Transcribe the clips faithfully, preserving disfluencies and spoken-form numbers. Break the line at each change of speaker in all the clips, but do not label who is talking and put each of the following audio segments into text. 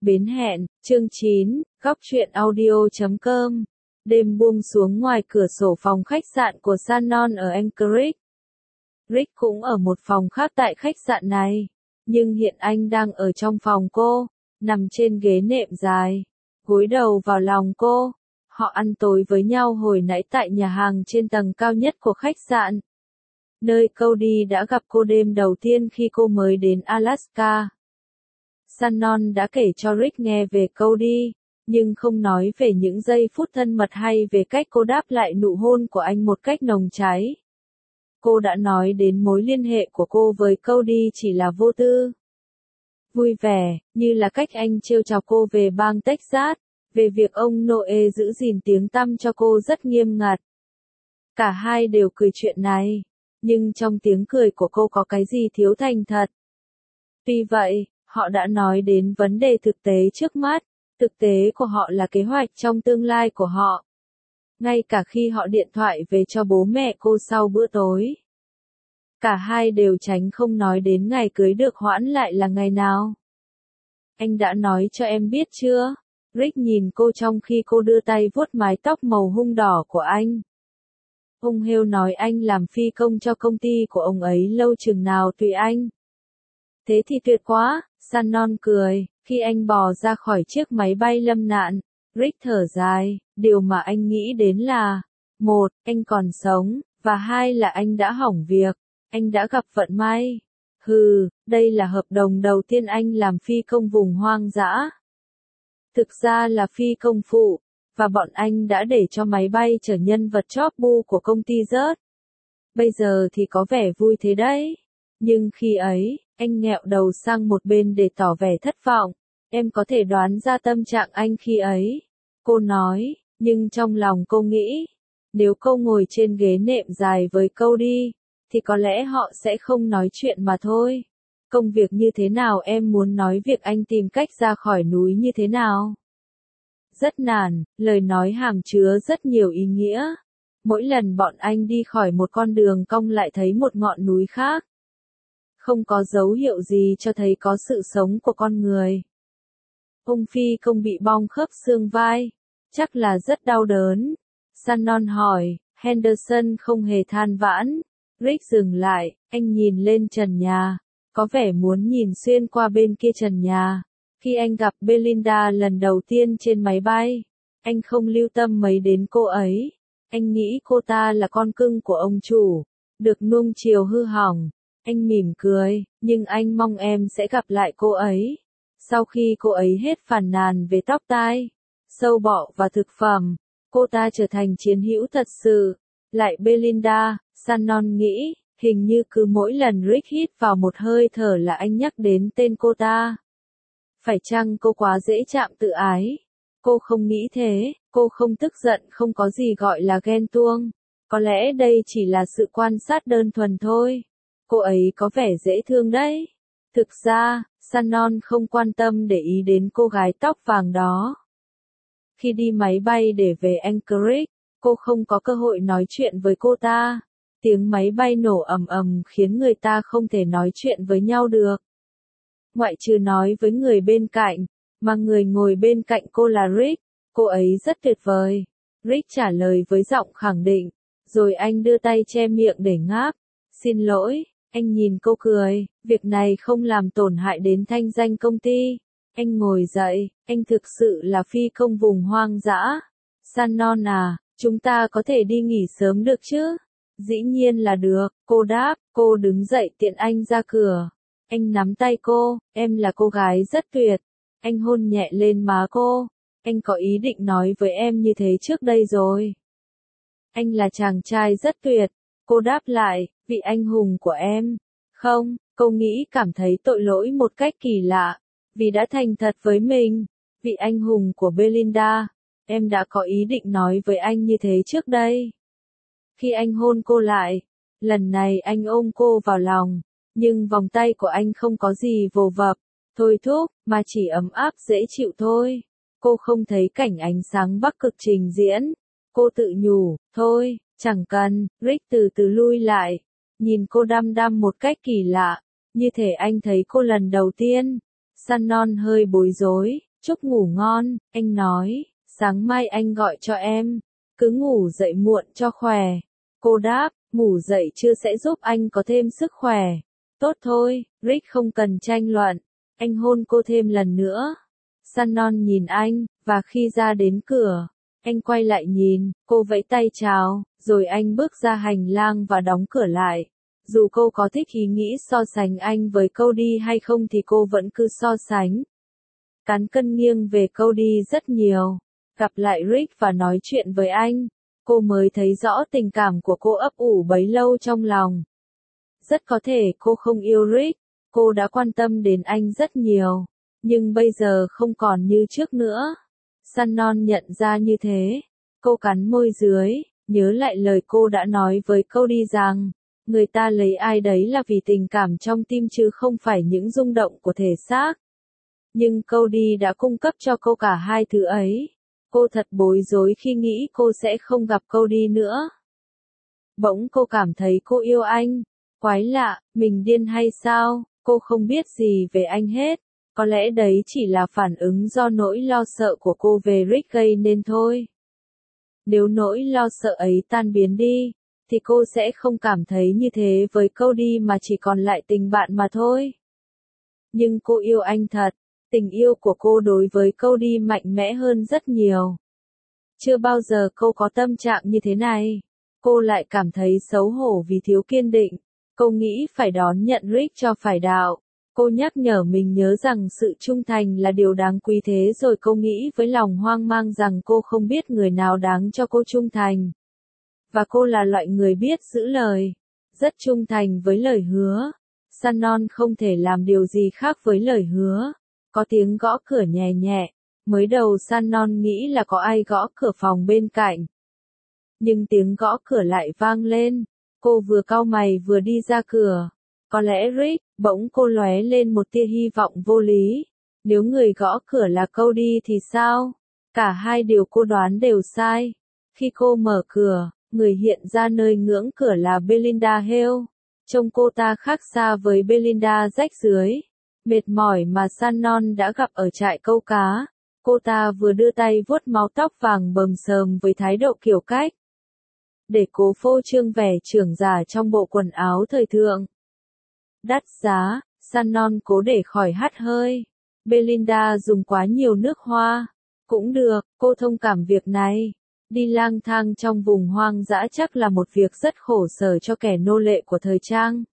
Bến hẹn, chương chín, góc truyện audio chấm com. Đêm buông xuống ngoài cửa sổ phòng khách sạn của Shannon ở Anchorage. Rick cũng ở một phòng khác tại khách sạn này, nhưng hiện anh đang ở trong phòng cô, nằm trên ghế nệm dài, gối đầu vào lòng cô. Họ ăn tối với nhau hồi nãy tại nhà hàng trên tầng cao nhất của khách sạn, nơi Cody đã gặp cô đêm đầu tiên khi cô mới đến Alaska. Shannon đã kể cho Rick nghe về Cody, nhưng không nói về những giây phút thân mật hay về cách cô đáp lại nụ hôn của anh một cách nồng cháy. Cô đã nói đến mối liên hệ của cô với Cody chỉ là vô tư, vui vẻ, như là cách anh trêu chọc cô về bang Texas, về việc ông Noe giữ gìn tiếng tăm cho cô rất nghiêm ngặt. Cả hai đều cười chuyện này, nhưng trong tiếng cười của cô có cái gì thiếu thành thật. Tuy vậy, họ đã nói đến vấn đề thực tế trước mắt, thực tế của họ là kế hoạch trong tương lai của họ. Ngay cả khi họ điện thoại về cho bố mẹ cô sau bữa tối, cả hai đều tránh không nói đến ngày cưới được hoãn lại là ngày nào. Anh đã nói cho em biết chưa? Rick nhìn cô trong khi cô đưa tay vuốt mái tóc màu hung đỏ của anh. Ông Hale nói anh làm phi công cho công ty của ông ấy lâu chừng nào tùy anh. Thế thì tuyệt quá, Shannon cười, khi anh bò ra khỏi chiếc máy bay lâm nạn. Rick thở dài, điều mà anh nghĩ đến là, một, anh còn sống, và hai là anh đã hỏng việc, anh đã gặp vận may. Hừ, đây là hợp đồng đầu tiên anh làm phi công vùng hoang dã. Thực ra là phi công phụ, và bọn anh đã để cho máy bay chở nhân vật chóp bu của công ty rớt. Bây giờ thì có vẻ vui thế đấy. Nhưng khi ấy, anh nghẹo đầu sang một bên để tỏ vẻ thất vọng. Em có thể đoán ra tâm trạng anh khi ấy. Cô nói, nhưng trong lòng cô nghĩ, nếu cô ngồi trên ghế nệm dài với Cody, thì có lẽ họ sẽ không nói chuyện mà thôi. Công việc như thế nào em muốn nói việc anh tìm cách ra khỏi núi như thế nào? Rất nản, lời nói hàm chứa rất nhiều ý nghĩa. Mỗi lần bọn anh đi khỏi một con đường cong lại thấy một ngọn núi khác. Không có dấu hiệu gì cho thấy có sự sống của con người. Ông phi công bị bong khớp xương vai, chắc là rất đau đớn. Shannon hỏi, Henderson không hề than vãn. Rick dừng lại, anh nhìn lên trần nhà, có vẻ muốn nhìn xuyên qua bên kia trần nhà. Khi anh gặp Belinda lần đầu tiên trên máy bay, anh không lưu tâm mấy đến cô ấy. Anh nghĩ cô ta là con cưng của ông chủ, được nuông chiều hư hỏng. Anh mỉm cười, nhưng anh mong em sẽ gặp lại cô ấy. Sau khi cô ấy hết phàn nàn về tóc tai, sâu bọ và thực phẩm, cô ta trở thành chiến hữu thật sự. Lại Belinda, Shannon nghĩ, hình như cứ mỗi lần Rick hít vào một hơi thở là anh nhắc đến tên cô ta. Phải chăng cô quá dễ chạm tự ái? Cô không nghĩ thế, cô không tức giận, không có gì gọi là ghen tuông. Có lẽ đây chỉ là sự quan sát đơn thuần thôi. Cô ấy có vẻ dễ thương đấy. Thực ra, Shannon không quan tâm để ý đến cô gái tóc vàng đó. Khi đi máy bay để về Anchorage, cô không có cơ hội nói chuyện với cô ta. Tiếng máy bay nổ ầm ầm khiến người ta không thể nói chuyện với nhau được. Ngoại trừ nói với người bên cạnh, mà người ngồi bên cạnh cô là Rick. Cô ấy rất tuyệt vời. Rick trả lời với giọng khẳng định, rồi anh đưa tay che miệng để ngáp. Xin lỗi, anh nhìn cô cười, việc này không làm tổn hại đến thanh danh công ty. Anh ngồi dậy, anh thực sự là phi công vùng hoang dã. Shannon à, chúng ta có thể đi nghỉ sớm được chứ? Dĩ nhiên là được, cô đáp, cô đứng dậy tiện anh ra cửa. Anh nắm tay cô, em là cô gái rất tuyệt. Anh hôn nhẹ lên má cô. Anh có ý định nói với em như thế trước đây rồi. Anh là chàng trai rất tuyệt. Cô đáp lại, vị anh hùng của em. Không, cô nghĩ cảm thấy tội lỗi một cách kỳ lạ, vì đã thành thật với mình. Vị anh hùng của Belinda, em đã có ý định nói với anh như thế trước đây. Khi anh hôn cô lại, lần này anh ôm cô vào lòng, nhưng vòng tay của anh không có gì vồ vập, thôi thúc, mà chỉ ấm áp dễ chịu thôi. Cô không thấy cảnh ánh sáng Bắc Cực trình diễn. Cô tự nhủ, thôi, chẳng cần. Rick từ từ lui lại, nhìn cô đăm đăm một cách kỳ lạ, như thể anh thấy cô lần đầu tiên. Shannon hơi bối rối, Chúc ngủ ngon, anh nói, sáng mai anh gọi cho em, cứ ngủ dậy muộn cho khỏe. Cô đáp, ngủ dậy trưa sẽ giúp anh có thêm sức khỏe. Tốt thôi, Rick không cần tranh luận. Anh hôn cô thêm lần nữa. Shannon nhìn anh, và khi ra đến cửa, anh quay lại nhìn, cô vẫy tay chào, rồi anh bước ra hành lang và đóng cửa lại. Dù cô có thích ý nghĩ so sánh anh với Cody hay không thì cô vẫn cứ so sánh. Cán cân nghiêng về Cody rất nhiều. Gặp lại Rick và nói chuyện với anh, cô mới thấy rõ tình cảm của cô ấp ủ bấy lâu trong lòng. Rất có thể cô không yêu Rick, cô đã quan tâm đến anh rất nhiều, nhưng bây giờ không còn như trước nữa. Shannon nhận ra như thế. Cô cắn môi dưới, nhớ lại lời cô đã nói với Cody rằng, người ta lấy ai đấy là vì tình cảm trong tim chứ không phải những rung động của thể xác. Nhưng Cody đã cung cấp cho cô cả hai thứ ấy. Cô thật bối rối khi nghĩ cô sẽ không gặp Cody nữa. Bỗng cô cảm thấy cô yêu anh. Quái lạ, mình điên hay sao? Cô không biết gì về anh hết. Có lẽ đấy chỉ là phản ứng do nỗi lo sợ của cô về Rick gây nên thôi. Nếu nỗi lo sợ ấy tan biến đi, thì cô sẽ không cảm thấy như thế với Cody mà chỉ còn lại tình bạn mà thôi. Nhưng cô yêu anh thật. Tình yêu của cô đối với Cody mạnh mẽ hơn rất nhiều. Chưa bao giờ cô có tâm trạng như thế này. Cô lại cảm thấy xấu hổ vì thiếu kiên định. Cô nghĩ phải đón nhận Rick cho phải đạo. Cô nhắc nhở mình nhớ rằng sự trung thành là điều đáng quý, thế rồi cô nghĩ với lòng hoang mang rằng cô không biết người nào đáng cho cô trung thành. Và cô là loại người biết giữ lời. Rất trung thành với lời hứa. Shannon không thể làm điều gì khác với lời hứa. Có tiếng gõ cửa nhẹ nhẹ. Mới đầu Shannon nghĩ là có ai gõ cửa phòng bên cạnh. Nhưng tiếng gõ cửa lại vang lên. Cô vừa cau mày vừa đi ra cửa. Có lẽ Rick, bỗng cô lóe lên một tia hy vọng vô lý. Nếu người gõ cửa là Cody thì sao? Cả hai điều cô đoán đều sai. Khi cô mở cửa, người hiện ra nơi ngưỡng cửa là Belinda Hale. Trông cô ta khác xa với Belinda rách rưới. Mệt mỏi mà Shannon đã gặp ở trại câu cá. Cô ta vừa đưa tay vuốt mái tóc vàng bầm xờm với thái độ kiểu cách. Để cố phô trương vẻ trưởng giả trong bộ quần áo thời thượng. Đắt giá, Shannon cố để khỏi hắt hơi. Belinda dùng quá nhiều nước hoa. Cũng được, cô thông cảm việc này. Đi lang thang trong vùng hoang dã chắc là một việc rất khổ sở cho kẻ nô lệ của thời trang.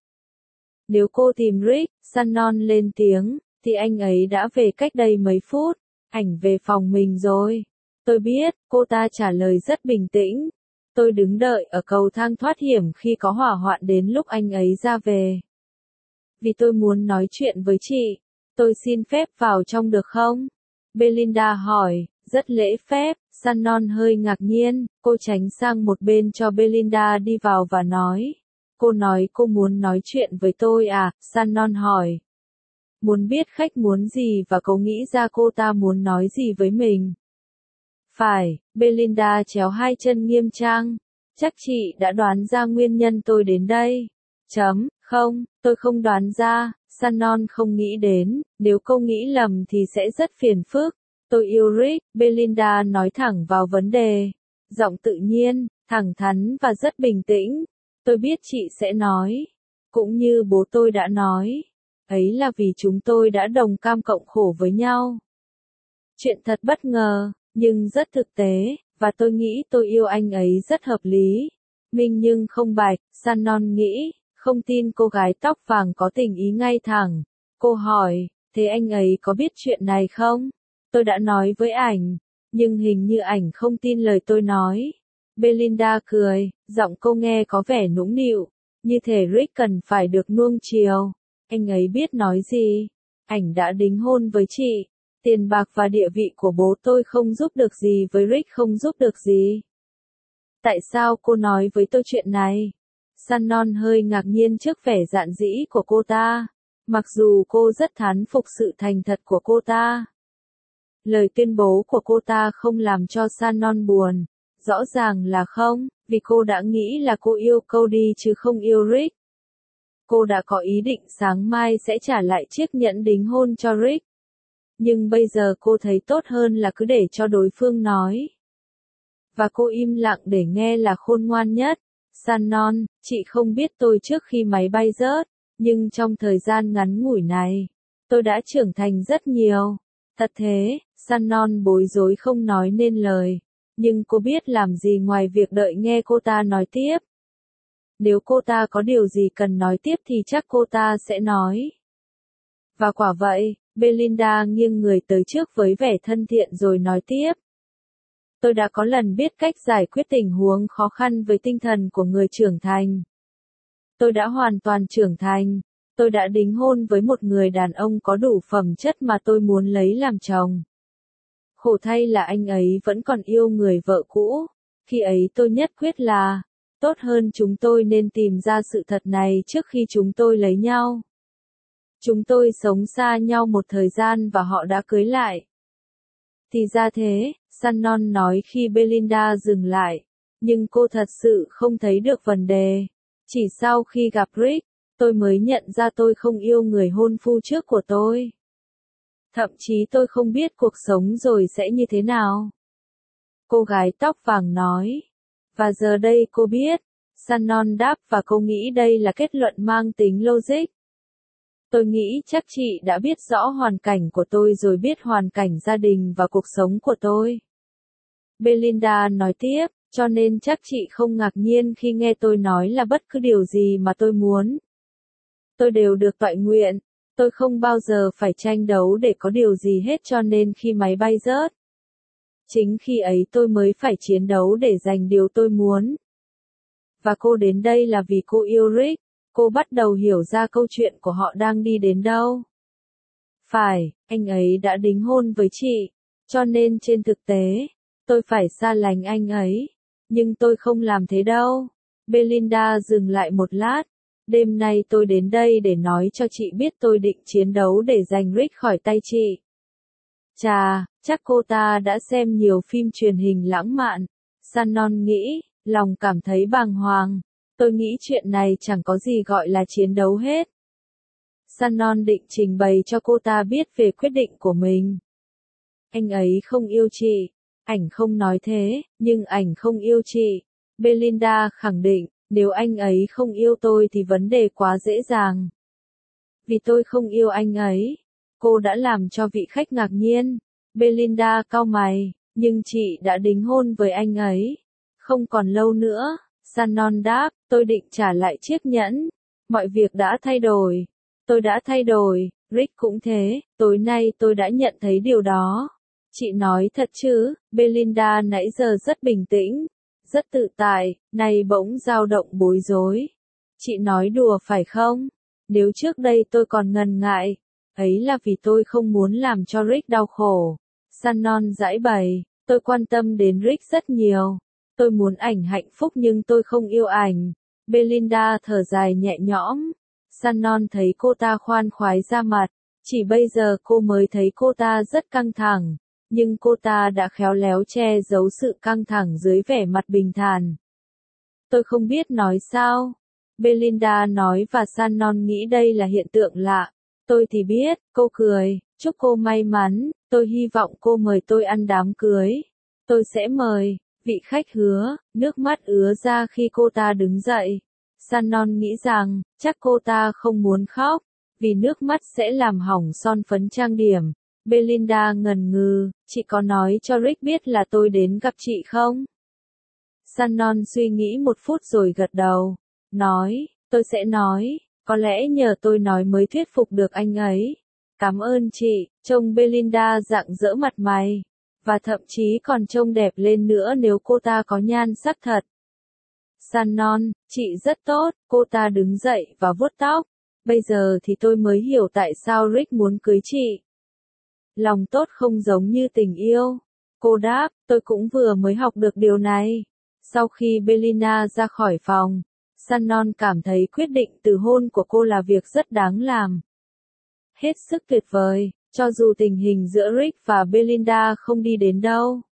Nếu cô tìm Rick, Shannon lên tiếng, thì anh ấy đã về cách đây mấy phút. Ảnh về phòng mình rồi. Tôi biết, cô ta trả lời rất bình tĩnh. Tôi đứng đợi ở cầu thang thoát hiểm khi có hỏa hoạn đến lúc anh ấy ra về. Vì tôi muốn nói chuyện với chị. Tôi xin phép vào trong được không? Belinda hỏi, rất lễ phép. Shannon hơi ngạc nhiên, cô tránh sang một bên cho Belinda đi vào và nói. Cô nói cô muốn nói chuyện với tôi à? Shannon hỏi. Muốn biết khách muốn gì và cô nghĩ ra cô ta muốn nói gì với mình. Phải, Belinda chéo hai chân nghiêm trang. Chắc chị đã đoán ra nguyên nhân tôi đến đây. Chấm, không, tôi không đoán ra. Shannon không nghĩ đến, nếu cô nghĩ lầm thì sẽ rất phiền phức. Tôi yêu Rick, Belinda nói thẳng vào vấn đề. Giọng tự nhiên, thẳng thắn và rất bình tĩnh. Tôi biết chị sẽ nói. Cũng như bố tôi đã nói. Ấy là vì chúng tôi đã đồng cam cộng khổ với nhau. Chuyện thật bất ngờ, nhưng rất thực tế, và tôi nghĩ tôi yêu anh ấy rất hợp lý. Minh nhưng không bạch, Shannon nghĩ, không tin cô gái tóc vàng có tình ý ngay thẳng. Cô hỏi, thế anh ấy có biết chuyện này không? Tôi đã nói với ảnh, nhưng hình như ảnh không tin lời tôi nói. Belinda cười, giọng cô nghe có vẻ nũng nịu, như thể Rick cần phải được nuông chiều. Anh ấy biết nói gì? Ảnh đã đính hôn với chị. Tiền bạc và địa vị của bố tôi không giúp được gì với Rick, không giúp được gì. Tại sao cô nói với tôi chuyện này? Shannon hơi ngạc nhiên trước vẻ dạn dĩ của cô ta. Mặc dù cô rất thán phục sự thành thật của cô ta. Lời tuyên bố của cô ta không làm cho Shannon buồn. Rõ ràng là không, vì cô đã nghĩ là cô yêu Cody chứ không yêu Rick. Cô đã có ý định sáng mai sẽ trả lại chiếc nhẫn đính hôn cho Rick. Nhưng bây giờ cô thấy tốt hơn là cứ để cho đối phương nói. Và cô im lặng để nghe là khôn ngoan nhất. Shannon, chị không biết tôi trước khi máy bay rớt, nhưng trong thời gian ngắn ngủi này, tôi đã trưởng thành rất nhiều. Thật thế, Shannon bối rối không nói nên lời. Nhưng cô biết làm gì ngoài việc đợi nghe cô ta nói tiếp. Nếu cô ta có điều gì cần nói tiếp thì chắc cô ta sẽ nói. Và quả vậy, Belinda nghiêng người tới trước với vẻ thân thiện rồi nói tiếp. Tôi đã có lần biết cách giải quyết tình huống khó khăn với tinh thần của người trưởng thành. Tôi đã hoàn toàn trưởng thành. Tôi đã đính hôn với một người đàn ông có đủ phẩm chất mà tôi muốn lấy làm chồng. Khổ thay là anh ấy vẫn còn yêu người vợ cũ. Khi ấy tôi nhất quyết là, tốt hơn chúng tôi nên tìm ra sự thật này trước khi chúng tôi lấy nhau. Chúng tôi sống xa nhau một thời gian và họ đã cưới lại. Thì ra thế, Shannon nói khi Belinda dừng lại. Nhưng cô thật sự không thấy được vấn đề. Chỉ sau khi gặp Rick, tôi mới nhận ra tôi không yêu người hôn phu trước của tôi. Thậm chí tôi không biết cuộc sống rồi sẽ như thế nào. Cô gái tóc vàng nói. Và giờ đây cô biết. Shannon đáp và cô nghĩ đây là kết luận mang tính logic. Tôi nghĩ chắc chị đã biết rõ hoàn cảnh của tôi rồi biết hoàn cảnh gia đình và cuộc sống của tôi. Belinda nói tiếp, cho nên chắc chị không ngạc nhiên khi nghe tôi nói là bất cứ điều gì mà tôi muốn. Tôi đều được toại nguyện. Tôi không bao giờ phải tranh đấu để có điều gì hết cho nên khi máy bay rớt. Chính khi ấy tôi mới phải chiến đấu để giành điều tôi muốn. Và cô đến đây là vì cô yêu Rick. Cô bắt đầu hiểu ra câu chuyện của họ đang đi đến đâu. Phải, anh ấy đã đính hôn với chị. Cho nên trên thực tế, tôi phải xa lánh anh ấy. Nhưng tôi không làm thế đâu. Belinda dừng lại một lát. Đêm nay tôi đến đây để nói cho chị biết tôi định chiến đấu để giành Rick khỏi tay chị. Chà, chắc cô ta đã xem nhiều phim truyền hình lãng mạn. Shannon nghĩ, lòng cảm thấy bàng hoàng. Tôi nghĩ chuyện này chẳng có gì gọi là chiến đấu hết. Shannon định trình bày cho cô ta biết về quyết định của mình. Anh ấy không yêu chị. Ảnh không nói thế, nhưng ảnh không yêu chị. Belinda khẳng định, nếu anh ấy không yêu tôi thì vấn đề quá dễ dàng. Vì tôi không yêu anh ấy. Cô đã làm cho vị khách ngạc nhiên. Belinda cau mày, nhưng chị đã đính hôn với anh ấy. Không còn lâu nữa. Shannon đáp, tôi định trả lại chiếc nhẫn. Mọi việc đã thay đổi. Tôi đã thay đổi, Rick cũng thế, tối nay tôi đã nhận thấy điều đó. Chị nói thật chứ, Belinda nãy giờ rất bình tĩnh, rất tự tại, nay bỗng dao động bối rối. Chị nói đùa phải không? Nếu trước đây tôi còn ngần ngại, ấy là vì tôi không muốn làm cho Rick đau khổ. Shannon giãi bày, tôi quan tâm đến Rick rất nhiều. Tôi muốn ảnh hạnh phúc nhưng tôi không yêu ảnh. Belinda thở dài nhẹ nhõm. Shannon thấy cô ta khoan khoái ra mặt. Chỉ bây giờ cô mới thấy cô ta rất căng thẳng. Nhưng cô ta đã khéo léo che giấu sự căng thẳng dưới vẻ mặt bình thản. Tôi không biết nói sao. Belinda nói và Shannon nghĩ đây là hiện tượng lạ. Tôi thì biết, cô cười, chúc cô may mắn, tôi hy vọng cô mời tôi ăn đám cưới. Tôi sẽ mời. Vị khách hứa, nước mắt ứa ra khi cô ta đứng dậy. Shannon nghĩ rằng, chắc cô ta không muốn khóc, vì nước mắt sẽ làm hỏng son phấn trang điểm. Belinda ngần ngừ, chị có nói cho Rick biết là tôi đến gặp chị không? Shannon suy nghĩ một phút rồi gật đầu. Nói, tôi sẽ nói, có lẽ nhờ tôi nói mới thuyết phục được anh ấy. Cảm ơn chị, trông Belinda rạng rỡ mặt mày. Và thậm chí còn trông đẹp lên nữa nếu cô ta có nhan sắc thật. Shannon, chị rất tốt, cô ta đứng dậy và vuốt tóc. Bây giờ thì tôi mới hiểu tại sao Rick muốn cưới chị. Lòng tốt không giống như tình yêu. Cô đáp, tôi cũng vừa mới học được điều này. Sau khi Belinda ra khỏi phòng, Shannon cảm thấy quyết định từ hôn của cô là việc rất đáng làm. Hết sức tuyệt vời. Cho dù tình hình giữa Rick và Belinda không đi đến đâu,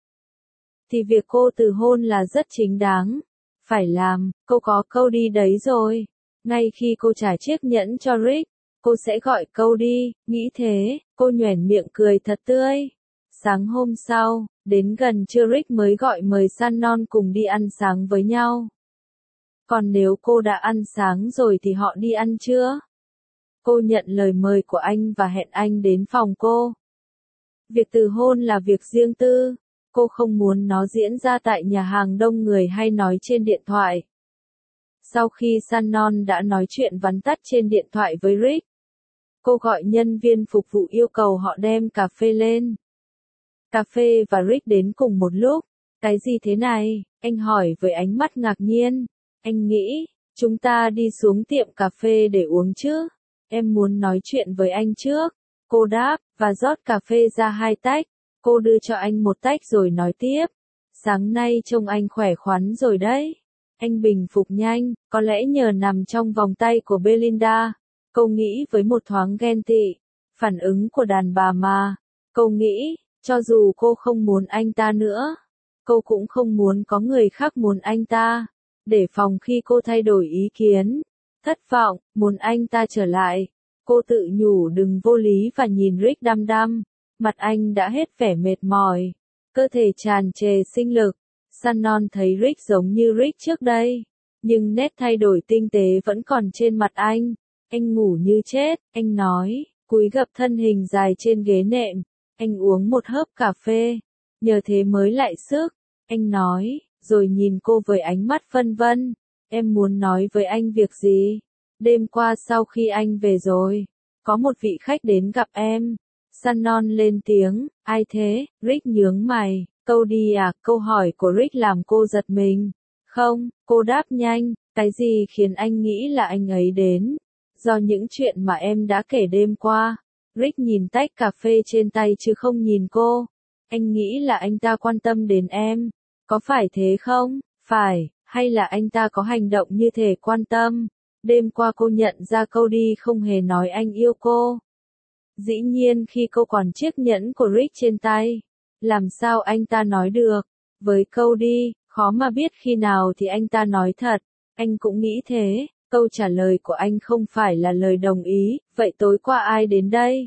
thì việc cô từ hôn là rất chính đáng. Phải làm, cô có câu đi đấy rồi. Ngay khi cô trả chiếc nhẫn cho Rick, cô sẽ gọi Cody, nghĩ thế, cô nhoẻn miệng cười thật tươi. Sáng hôm sau, đến gần trưa Rick mới gọi mời Shannon cùng đi ăn sáng với nhau. Còn nếu cô đã ăn sáng rồi thì họ đi ăn trưa. Cô nhận lời mời của anh và hẹn anh đến phòng cô. Việc từ hôn là việc riêng tư, cô không muốn nó diễn ra tại nhà hàng đông người hay nói trên điện thoại. Sau khi Shannon đã nói chuyện vắn tắt trên điện thoại với Rick, cô gọi nhân viên phục vụ yêu cầu họ đem cà phê lên. Cà phê và Rick đến cùng một lúc. Cái gì thế này? Anh hỏi với ánh mắt ngạc nhiên. Anh nghĩ, chúng ta đi xuống tiệm cà phê để uống chứ? Em muốn nói chuyện với anh trước. Cô đáp, và rót cà phê ra hai tách. Cô đưa cho anh một tách rồi nói tiếp. Sáng nay trông anh khỏe khoắn rồi đấy. Anh bình phục nhanh, có lẽ nhờ nằm trong vòng tay của Belinda. Cô nghĩ với một thoáng ghen tị. Phản ứng của đàn bà mà. Cô nghĩ, cho dù cô không muốn anh ta nữa, cô cũng không muốn có người khác muốn anh ta. Để phòng khi cô thay đổi ý kiến, thất vọng, muốn anh ta trở lại. Cô tự nhủ đừng vô lý và nhìn Rick đăm đăm. Mặt anh đã hết vẻ mệt mỏi, cơ thể tràn trề sinh lực. Shannon thấy Rick giống như Rick trước đây, nhưng nét thay đổi tinh tế vẫn còn trên mặt anh. Anh ngủ như chết, anh nói, cúi gập thân hình dài trên ghế nệm. Anh uống một hớp cà phê, nhờ thế mới lại sức. Anh nói, rồi nhìn cô với ánh mắt phân vân. Em muốn nói với anh việc gì? Đêm qua sau khi anh về rồi, có một vị khách đến gặp em. Shannon lên tiếng, ai thế? Rick nhướng mày, Cody à? Câu hỏi của Rick làm cô giật mình. Không, cô đáp nhanh, cái gì khiến anh nghĩ là anh ấy đến? Do những chuyện mà em đã kể đêm qua. Rick nhìn tách cà phê trên tay chứ không nhìn cô. Anh nghĩ là anh ta quan tâm đến em. Có phải thế không? Phải, hay là anh ta có hành động như thể quan tâm? Đêm qua cô nhận ra Cody không hề nói anh yêu cô. Dĩ nhiên khi cô còn chiếc nhẫn của Rick trên tay. Làm sao anh ta nói được? Với Cody, khó mà biết khi nào thì anh ta nói thật. Anh cũng nghĩ thế. Câu trả lời của anh không phải là lời đồng ý. Vậy tối qua ai đến đây?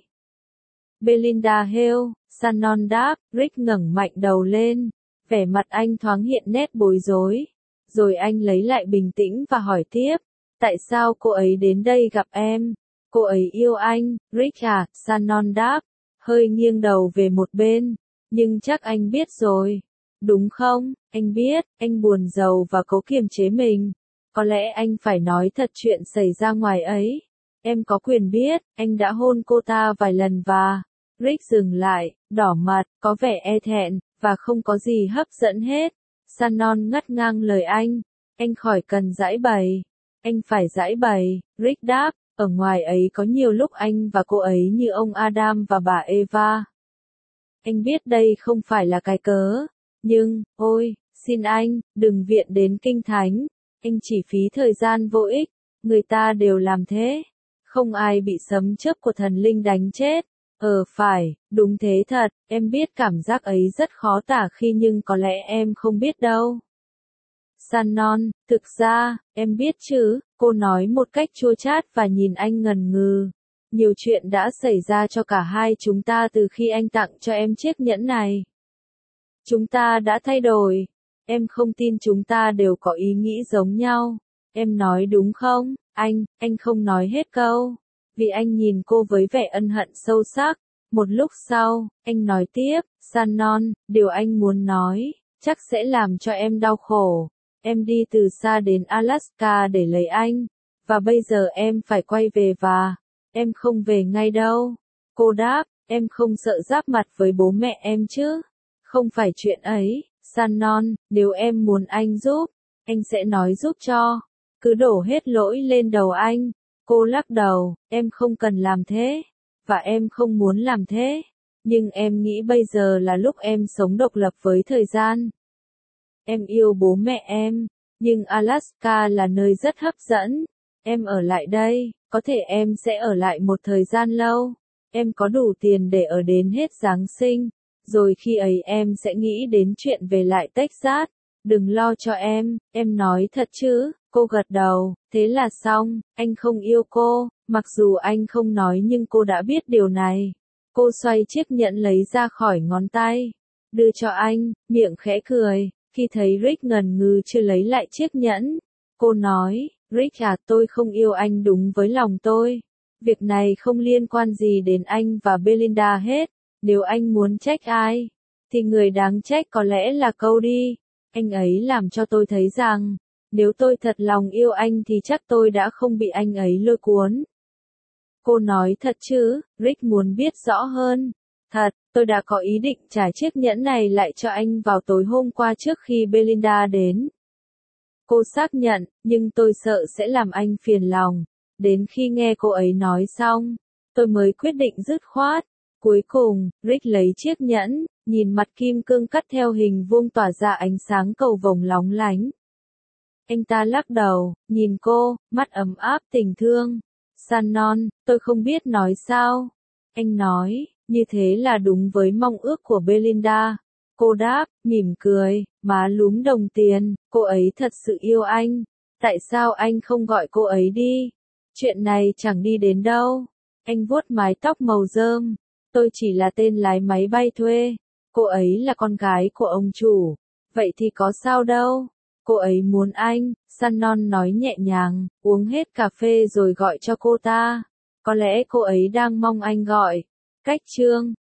Belinda Hill, Shannon đáp. Rick ngẩng mạnh đầu lên. Vẻ mặt anh thoáng hiện nét bối rối. Rồi anh lấy lại bình tĩnh và hỏi tiếp. Tại sao cô ấy đến đây gặp em? Cô ấy yêu anh, Rick à? Shannon đáp. Hơi nghiêng đầu về một bên. Nhưng chắc anh biết rồi. Đúng không? Anh biết, anh buồn rầu và cố kiềm chế mình. Có lẽ anh phải nói thật chuyện xảy ra ngoài ấy. Em có quyền biết, anh đã hôn cô ta vài lần và... Rick dừng lại, đỏ mặt, có vẻ e thẹn, và không có gì hấp dẫn hết. Shannon ngắt ngang lời anh. Anh khỏi cần giải bày. Anh phải giải bày, Rick đáp. Ở ngoài ấy có nhiều lúc anh và cô ấy như ông Adam và bà Eva. Anh biết đây không phải là cái cớ. Nhưng, ôi, xin anh, đừng viện đến kinh thánh. Anh chỉ phí thời gian vô ích. Người ta đều làm thế. Không ai bị sấm chớp của thần linh đánh chết. Ờ phải, đúng thế thật, em biết cảm giác ấy rất khó tả khi nhưng có lẽ em không biết đâu. Shannon, thực ra, em biết chứ, cô nói một cách chua chát và nhìn anh ngần ngừ. Nhiều chuyện đã xảy ra cho cả hai chúng ta từ khi anh tặng cho em chiếc nhẫn này. Chúng ta đã thay đổi. Em không tin chúng ta đều có ý nghĩ giống nhau. Em nói đúng không? Anh, anh không nói hết câu. Vì anh nhìn cô với vẻ ân hận sâu sắc. Một lúc sau, anh nói tiếp, Shannon, điều anh muốn nói, chắc sẽ làm cho em đau khổ. Em đi từ xa đến Alaska để lấy anh. Và bây giờ em phải quay về và... Em không về ngay đâu. Cô đáp, em không sợ giáp mặt với bố mẹ em chứ? Không phải chuyện ấy, Shannon, nếu em muốn anh giúp, anh sẽ nói giúp cho. Cứ đổ hết lỗi lên đầu anh. Cô lắc đầu, em không cần làm thế. Và em không muốn làm thế. Nhưng em nghĩ bây giờ là lúc em sống độc lập với thời gian. Em yêu bố mẹ em. Nhưng Alaska là nơi rất hấp dẫn. Em ở lại đây, có thể em sẽ ở lại một thời gian lâu. Em có đủ tiền để ở đến hết Giáng sinh. Rồi khi ấy em sẽ nghĩ đến chuyện về lại Texas. Đừng lo cho em, em nói thật chứ, Cô gật đầu, thế là xong, anh không yêu cô, mặc dù anh không nói nhưng cô đã biết điều này. Cô xoay chiếc nhẫn lấy ra khỏi ngón tay, đưa cho anh, miệng khẽ cười, khi thấy Rick ngần ngừ chưa lấy lại chiếc nhẫn. Cô nói, Rick à, tôi không yêu anh đúng với lòng tôi. Việc này không liên quan gì đến anh và Belinda hết. Nếu anh muốn trách ai, thì người đáng trách có lẽ là Cody. Anh ấy làm cho tôi thấy rằng, nếu tôi thật lòng yêu anh thì chắc tôi đã không bị anh ấy lôi cuốn. Cô nói thật chứ, Rick muốn biết rõ hơn. Thật, tôi đã có ý định trả chiếc nhẫn này lại cho anh vào tối hôm qua trước khi Belinda đến. Cô xác nhận, nhưng tôi sợ sẽ làm anh phiền lòng. Đến khi nghe cô ấy nói xong, tôi mới quyết định dứt khoát. Cuối cùng, Rick lấy chiếc nhẫn, nhìn mặt kim cương cắt theo hình vuông tỏa ra ánh sáng cầu vồng lóng lánh. Anh ta lắc đầu, nhìn cô, mắt ấm áp tình thương. Shannon, tôi không biết nói sao. Anh nói, như thế là đúng với mong ước của Belinda. Cô đáp, mỉm cười, má lúm đồng tiền, cô ấy thật sự yêu anh. Tại sao anh không gọi cô ấy đi? Chuyện này chẳng đi đến đâu. Anh vuốt mái tóc màu rơm. Tôi chỉ là tên lái máy bay thuê. Cô ấy là con gái của ông chủ. Vậy thì có sao đâu. Cô ấy muốn anh, Shannon nói nhẹ nhàng, uống hết cà phê rồi gọi cho cô ta. Có lẽ cô ấy đang mong anh gọi. Cách chương